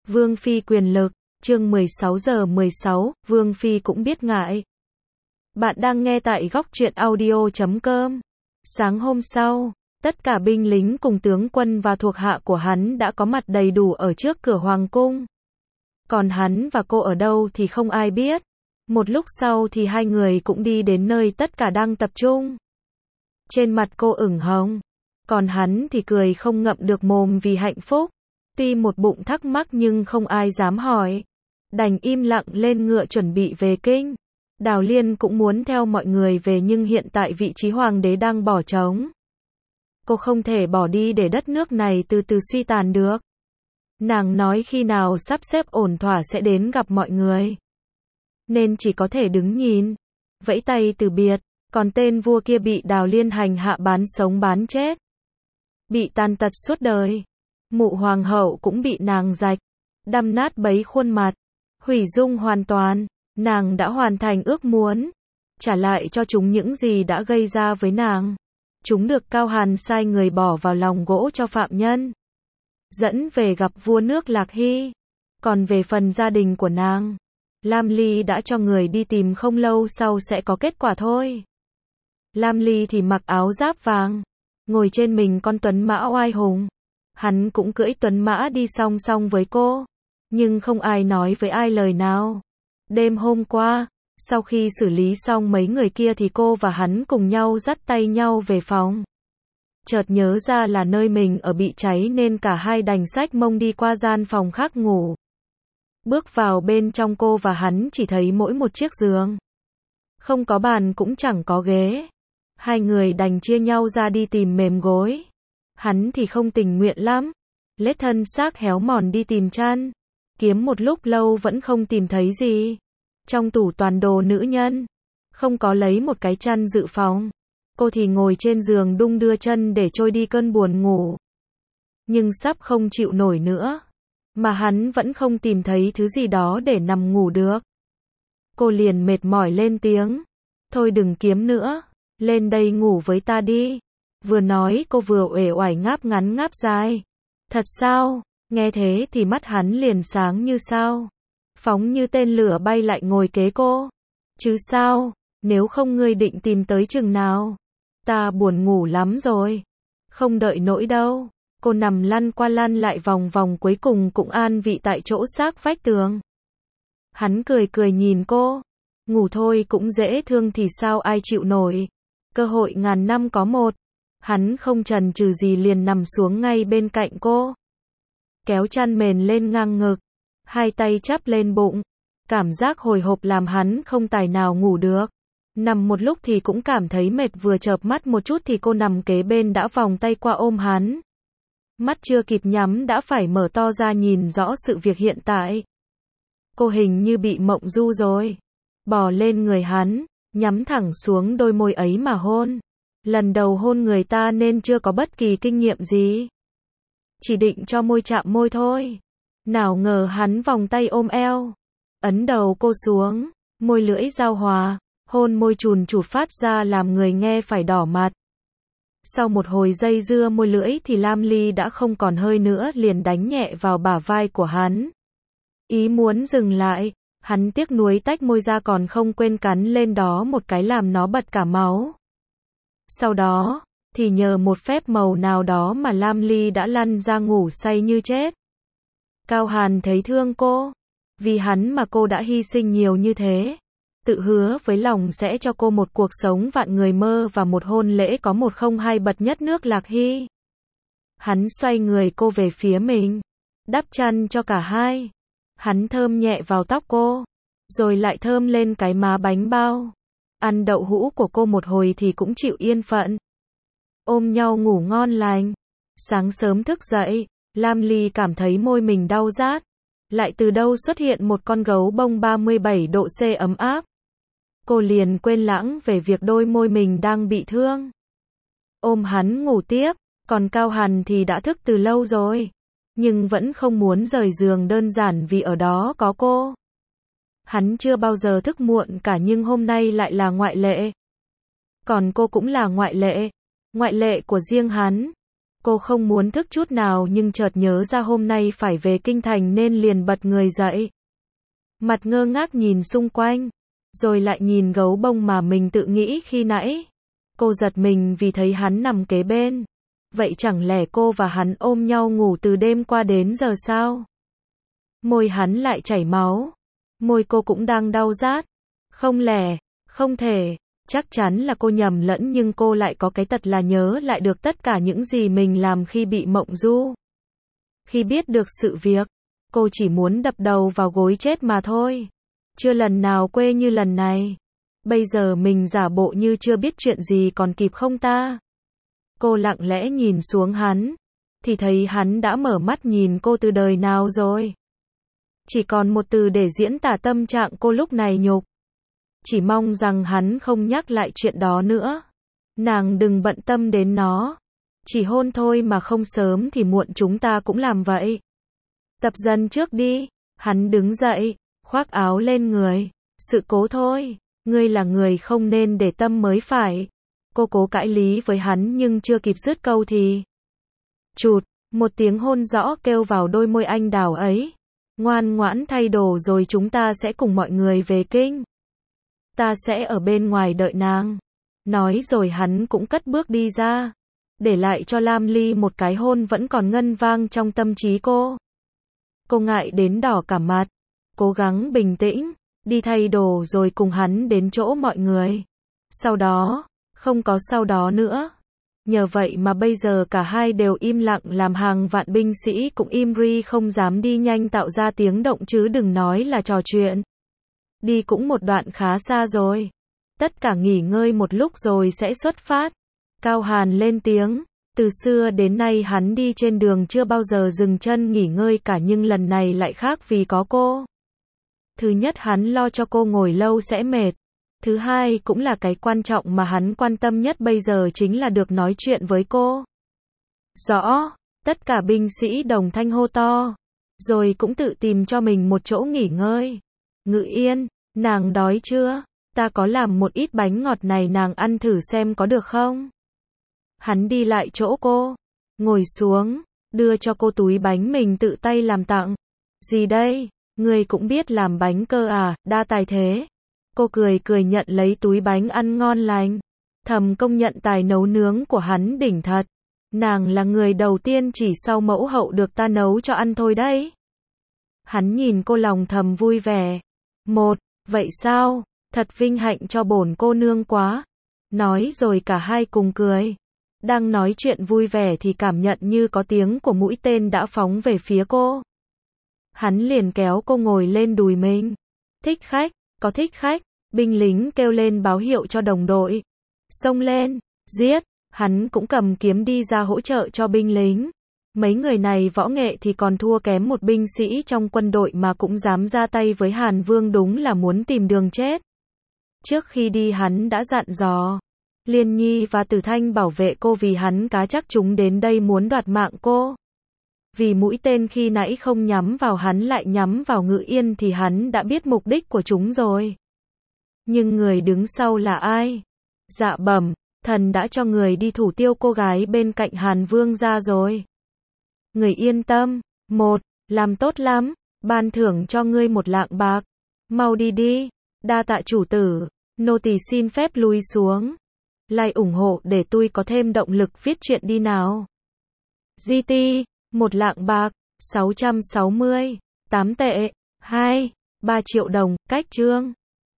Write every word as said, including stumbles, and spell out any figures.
Vương phi quyền lực, chương mười sáu giờ mười sáu, Vương phi cũng biết ngại. Bạn đang nghe tại góc truyện audio chấm com. Sáng hôm sau, tất cả binh lính cùng tướng quân và thuộc hạ của hắn đã có mặt đầy đủ ở trước cửa hoàng cung. Còn hắn và cô ở đâu thì không ai biết. Một lúc sau thì hai người cũng đi đến nơi tất cả đang tập trung. Trên mặt cô ửng hồng, còn hắn thì cười không ngậm được mồm vì hạnh phúc. Tuy một bụng thắc mắc nhưng không ai dám hỏi. Đành im lặng lên ngựa chuẩn bị về kinh. Đào Liên cũng muốn theo mọi người về nhưng hiện tại vị trí hoàng đế đang bỏ trống. Cô không thể bỏ đi để đất nước này từ từ suy tàn được. Nàng nói khi nào sắp xếp ổn thỏa sẽ đến gặp mọi người. Nên chỉ có thể đứng nhìn, vẫy tay từ biệt, còn tên vua kia bị Đào Liên hành hạ bán sống bán chết. Bị tàn tật suốt đời. Mụ hoàng hậu cũng bị nàng rạch, đâm nát bấy khuôn mặt, hủy dung hoàn toàn. Nàng đã hoàn thành ước muốn, trả lại cho chúng những gì đã gây ra với nàng. Chúng được Cao Hàn sai người bỏ vào lòng gỗ cho phạm nhân, dẫn về gặp vua nước Lạc Hy. Còn về phần gia đình của nàng, Lam Ly đã cho người đi tìm, không lâu sau sẽ có kết quả thôi. Lam Ly thì mặc áo giáp vàng, ngồi trên mình con tuấn mã oai hùng. Hắn cũng cưỡi tuấn mã đi song song với cô, nhưng không ai nói với ai lời nào. Đêm hôm qua, sau khi xử lý xong mấy người kia thì cô và hắn cùng nhau dắt tay nhau về phòng. Chợt nhớ ra là nơi mình ở bị cháy nên cả hai đành xách mông đi qua gian phòng khác ngủ. Bước vào bên trong, cô và hắn chỉ thấy mỗi một chiếc giường. Không có bàn cũng chẳng có ghế. Hai người đành chia nhau ra đi tìm mềm gối. Hắn thì không tình nguyện lắm, lết thân xác héo mòn đi tìm chăn. Kiếm một lúc lâu vẫn không tìm thấy gì. Trong tủ toàn đồ nữ nhân, không có lấy một cái chăn dự phòng. Cô thì ngồi trên giường đung đưa chân để trôi đi cơn buồn ngủ. Nhưng sắp không chịu nổi nữa, mà hắn vẫn không tìm thấy thứ gì đó để nằm ngủ được. Cô liền mệt mỏi lên tiếng, thôi đừng kiếm nữa, lên đây ngủ với ta đi. Vừa nói cô vừa uể oải ngáp ngắn ngáp dài. Thật sao? Nghe thế thì mắt hắn liền sáng như sao, phóng như tên lửa bay lại ngồi kế cô. Chứ sao, nếu không ngươi định tìm tới chừng nào? Ta buồn ngủ lắm rồi. Không đợi nỗi đâu. Cô nằm lăn qua lăn lại vòng vòng, cuối cùng cũng an vị tại chỗ sát vách tường. Hắn cười cười nhìn cô. Ngủ thôi cũng dễ thương thì sao ai chịu nổi. Cơ hội ngàn năm có một. Hắn không chần chừ gì liền nằm xuống ngay bên cạnh cô. Kéo chăn mền lên ngang ngực, hai tay chắp lên bụng. Cảm giác hồi hộp làm hắn không tài nào ngủ được. Nằm một lúc thì cũng cảm thấy mệt, vừa chợp mắt một chút thì cô nằm kế bên đã vòng tay qua ôm hắn. Mắt chưa kịp nhắm đã phải mở to ra nhìn rõ sự việc hiện tại. Cô hình như bị mộng du rồi. Bò lên người hắn, nhắm thẳng xuống đôi môi ấy mà hôn. Lần đầu hôn người ta nên chưa có bất kỳ kinh nghiệm gì. Chỉ định cho môi chạm môi thôi. Nào ngờ hắn vòng tay ôm eo, ấn đầu cô xuống, môi lưỡi giao hòa, hôn môi chùn chụt phát ra làm người nghe phải đỏ mặt. Sau một hồi dây dưa môi lưỡi thì Lam Ly đã không còn hơi nữa, liền đánh nhẹ vào bả vai của hắn. Ý muốn dừng lại, hắn tiếc nuối tách môi ra còn không quên cắn lên đó một cái làm nó bật cả máu. Sau đó, thì nhờ một phép màu nào đó mà Lam Ly đã lăn ra ngủ say như chết. Cao Hàn thấy thương cô, vì hắn mà cô đã hy sinh nhiều như thế. Tự hứa với lòng sẽ cho cô một cuộc sống vạn người mơ và một hôn lễ có một không hai bậc nhất nước Lạc Hy. Hắn xoay người cô về phía mình, đắp chăn cho cả hai. Hắn thơm nhẹ vào tóc cô, rồi lại thơm lên cái má bánh bao. Ăn đậu hũ của cô một hồi thì cũng chịu yên phận. Ôm nhau ngủ ngon lành. Sáng sớm thức dậy, Lam Ly cảm thấy môi mình đau rát. Lại từ đâu xuất hiện một con gấu bông ba mươi bảy độ C ấm áp. Cô liền quên lãng về việc đôi môi mình đang bị thương. Ôm hắn ngủ tiếp, còn Cao Hàn thì đã thức từ lâu rồi. Nhưng vẫn không muốn rời giường đơn giản vì ở đó có cô. Hắn chưa bao giờ thức muộn cả nhưng hôm nay lại là ngoại lệ. Còn cô cũng là ngoại lệ. Ngoại lệ của riêng hắn. Cô không muốn thức chút nào nhưng chợt nhớ ra hôm nay phải về kinh thành nên liền bật người dậy. Mặt ngơ ngác nhìn xung quanh, rồi lại nhìn gấu bông mà mình tự nghĩ khi nãy. Cô giật mình vì thấy hắn nằm kế bên. Vậy chẳng lẽ cô và hắn ôm nhau ngủ từ đêm qua đến giờ sao? Môi hắn lại chảy máu. Môi cô cũng đang đau rát. Không lẽ, không thể, chắc chắn là cô nhầm lẫn nhưng cô lại có cái tật là nhớ lại được tất cả những gì mình làm khi bị mộng du. Khi biết được sự việc, cô chỉ muốn đập đầu vào gối chết mà thôi. Chưa lần nào quê như lần này. Bây giờ mình giả bộ như chưa biết chuyện gì còn kịp không ta? Cô lặng lẽ nhìn xuống hắn, thì thấy hắn đã mở mắt nhìn cô từ đời nào rồi. Chỉ còn một từ để diễn tả tâm trạng cô lúc này: nhục. Chỉ mong rằng hắn không nhắc lại chuyện đó nữa. Nàng đừng bận tâm đến nó. Chỉ hôn thôi mà không sớm thì muộn chúng ta cũng làm vậy. Tập dần trước đi. Hắn đứng dậy, khoác áo lên người. Sự cố thôi. Ngươi là người không nên để tâm mới phải. Cô cố cãi lý với hắn nhưng chưa kịp dứt câu thì chụt, một tiếng hôn rõ kêu vào đôi môi anh đào ấy. Ngoan ngoãn thay đồ rồi chúng ta sẽ cùng mọi người về kinh. Ta sẽ ở bên ngoài đợi nàng. Nói rồi hắn cũng cất bước đi ra, để lại cho Lam Ly một cái hôn vẫn còn ngân vang trong tâm trí cô. Cô ngại đến đỏ cả mặt, cố gắng bình tĩnh, đi thay đồ rồi cùng hắn đến chỗ mọi người. Sau đó, không có sau đó nữa. Nhờ vậy mà bây giờ cả hai đều im lặng, làm hàng vạn binh sĩ cũng im ri không dám đi nhanh tạo ra tiếng động chứ đừng nói là trò chuyện. Đi cũng một đoạn khá xa rồi. Tất cả nghỉ ngơi một lúc rồi sẽ xuất phát. Cao Hàn lên tiếng. Từ xưa đến nay hắn đi trên đường chưa bao giờ dừng chân nghỉ ngơi cả nhưng lần này lại khác vì có cô. Thứ nhất hắn lo cho cô ngồi lâu sẽ mệt. Thứ hai cũng là cái quan trọng mà hắn quan tâm nhất bây giờ chính là được nói chuyện với cô. Rõ, tất cả binh sĩ đồng thanh hô to. Rồi cũng tự tìm cho mình một chỗ nghỉ ngơi. Ngự Yên, nàng đói chưa? Ta có làm một ít bánh ngọt này nàng ăn thử xem có được không? Hắn đi lại chỗ cô, ngồi xuống, đưa cho cô túi bánh mình tự tay làm tặng. Gì đây? Người cũng biết làm bánh cơ à, đa tài thế. Cô cười cười nhận lấy túi bánh ăn ngon lành. Thầm công nhận tài nấu nướng của hắn đỉnh thật. Nàng là người đầu tiên chỉ sau mẫu hậu được ta nấu cho ăn thôi đấy. Hắn nhìn cô lòng thầm vui vẻ. Một, vậy sao? Thật vinh hạnh cho bổn cô nương quá. Nói rồi cả hai cùng cười. Đang nói chuyện vui vẻ thì cảm nhận như có tiếng của mũi tên đã phóng về phía cô. Hắn liền kéo cô ngồi lên đùi mình. Thích khách, có thích khách. Binh lính kêu lên báo hiệu cho đồng đội. Xông lên, giết. Hắn cũng cầm kiếm đi ra hỗ trợ cho binh lính. Mấy người này võ nghệ thì còn thua kém một binh sĩ trong quân đội mà cũng dám ra tay với Hàn Vương, đúng là muốn tìm đường chết. Trước khi đi hắn đã dặn dò Liên Nhi và Tử Thanh bảo vệ cô vì hắn cá chắc chúng đến đây muốn đoạt mạng cô. Vì mũi tên khi nãy không nhắm vào hắn lại nhắm vào Ngự Yên thì hắn đã biết mục đích của chúng rồi. Nhưng người đứng sau là ai? Dạ bẩm, thần đã cho người đi thủ tiêu cô gái bên cạnh Hàn Vương ra rồi. Người yên tâm. Một, làm tốt lắm. Ban thưởng cho ngươi một lạng bạc. Mau đi đi. Đa tạ chủ tử. Nô tỳ xin phép lui xuống. Like ủng hộ để tôi có thêm động lực viết chuyện đi nào. giê tê, một lạng bạc, sáu trăm sáu mươi, tám tệ, hai, ba triệu đồng, cách chương.